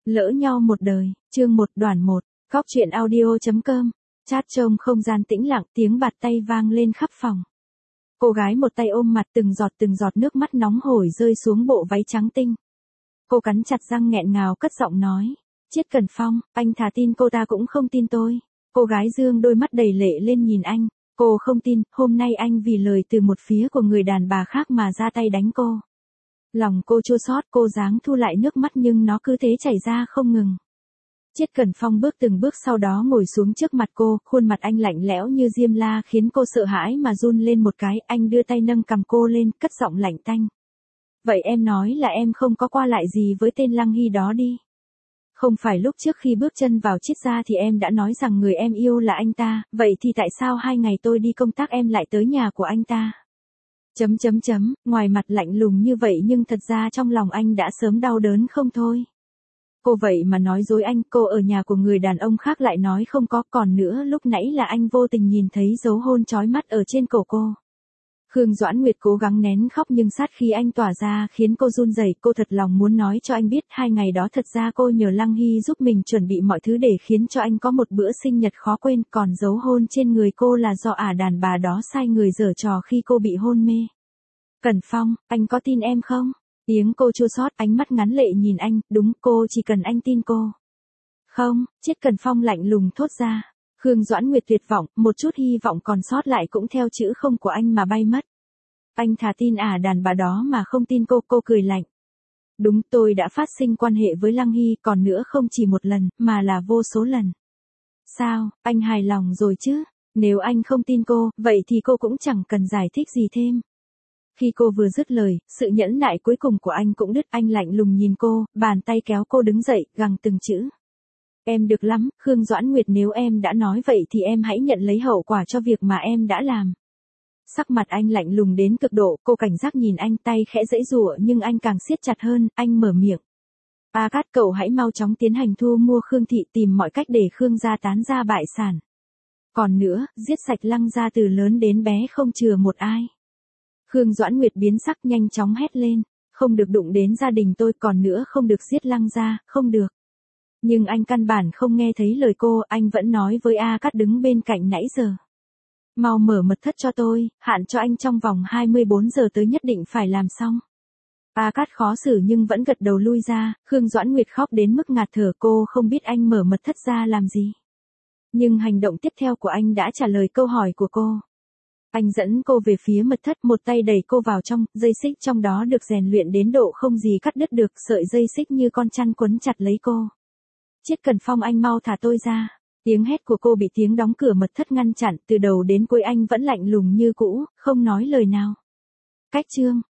Lỡ nhau một đời, chương 1 đoạn 1, Góc truyện audio.com, chat trong không gian tĩnh lặng, tiếng bạt tay vang lên khắp phòng. Cô gái một tay ôm mặt, từng giọt nước mắt nóng hổi rơi xuống bộ váy trắng tinh. Cô cắn chặt răng nghẹn ngào cất giọng nói, Triết Cần Phong, anh thà tin cô ta cũng không tin tôi. Cô gái dương đôi mắt đầy lệ lên nhìn anh, cô không tin, hôm nay anh vì lời từ một phía của người đàn bà khác mà ra tay đánh cô. Lòng cô chua xót, cô dáng thu lại nước mắt nhưng nó cứ thế chảy ra không ngừng. Triết Cần Phong bước từng bước sau đó ngồi xuống trước mặt cô, khuôn mặt anh lạnh lẽo như diêm la khiến cô sợ hãi mà run lên một cái, anh đưa tay nâng cằm cô lên, cất giọng lạnh tanh. Vậy em nói là em không có qua lại gì với tên Lăng Hy đó đi. Không phải lúc trước khi bước chân vào Triết gia thì em đã nói rằng người em yêu là anh ta, vậy thì tại sao 2 ngày tôi đi công tác em lại tới nhà của anh ta? Ngoài mặt lạnh lùng như vậy nhưng thật ra trong lòng anh đã sớm đau đớn không thôi. Cô vậy mà nói dối anh, cô ở nhà của người đàn ông khác lại nói không có, còn nữa lúc nãy là anh vô tình nhìn thấy dấu hôn chói mắt ở trên cổ cô. Khương Doãn Nguyệt cố gắng nén khóc nhưng sát khí anh tỏa ra khiến cô run rẩy, cô thật lòng muốn nói cho anh biết 2 ngày đó thật ra cô nhờ Lăng Hy giúp mình chuẩn bị mọi thứ để khiến cho anh có một bữa sinh nhật khó quên, còn dấu hôn trên người cô là do đàn bà đó sai người giở trò khi cô bị hôn mê. Cần Phong, anh có tin em không? Tiếng cô chua xót, ánh mắt ngắn lệ nhìn anh, đúng, cô chỉ cần anh tin cô. Không, Triết Cần Phong lạnh lùng thốt ra. Khương Doãn Nguyệt tuyệt vọng, một chút hy vọng còn sót lại cũng theo chữ không của anh mà bay mất. Anh thà tin đàn bà đó mà không tin cô cười lạnh. Đúng, tôi đã phát sinh quan hệ với Lăng Hy, còn nữa không chỉ một lần, mà là vô số lần. Sao, anh hài lòng rồi chứ? Nếu anh không tin cô, vậy thì cô cũng chẳng cần giải thích gì thêm. Khi cô vừa dứt lời, sự nhẫn nại cuối cùng của anh cũng đứt, anh lạnh lùng nhìn cô, bàn tay kéo cô đứng dậy, gằn từng chữ. Em được lắm, Khương Doãn Nguyệt, nếu em đã nói vậy thì em hãy nhận lấy hậu quả cho việc mà em đã làm. Sắc mặt anh lạnh lùng đến cực độ, cô cảnh giác nhìn anh, tay khẽ giãy giụa nhưng anh càng siết chặt hơn, anh mở miệng. A Cát, cậu hãy mau chóng tiến hành thu mua Khương thị, tìm mọi cách để Khương gia tán gia bại sản. Còn nữa, giết sạch Lăng gia từ lớn đến bé không chừa một ai. Khương Doãn Nguyệt biến sắc nhanh chóng hét lên, không được đụng đến gia đình tôi, còn nữa không được giết Lăng gia, không được. Nhưng anh căn bản không nghe thấy lời cô, anh vẫn nói với A Cát đứng bên cạnh nãy giờ. Mau mở mật thất cho tôi, hạn cho anh trong vòng 24 giờ tới nhất định phải làm xong. A Cát khó xử nhưng vẫn gật đầu lui ra, Khương Doãn Nguyệt khóc đến mức ngạt thở, cô không biết anh mở mật thất ra làm gì. Nhưng hành động tiếp theo của anh đã trả lời câu hỏi của cô. Anh dẫn cô về phía mật thất, một tay đẩy cô vào trong, dây xích trong đó được rèn luyện đến độ không gì cắt đứt được, sợi dây xích như con chăn quấn chặt lấy cô. Triết Cần Phong, anh mau thả tôi ra. Tiếng hét của cô bị tiếng đóng cửa mật thất ngăn chặn, từ đầu đến cuối anh vẫn lạnh lùng như cũ, không nói lời nào. Cách chương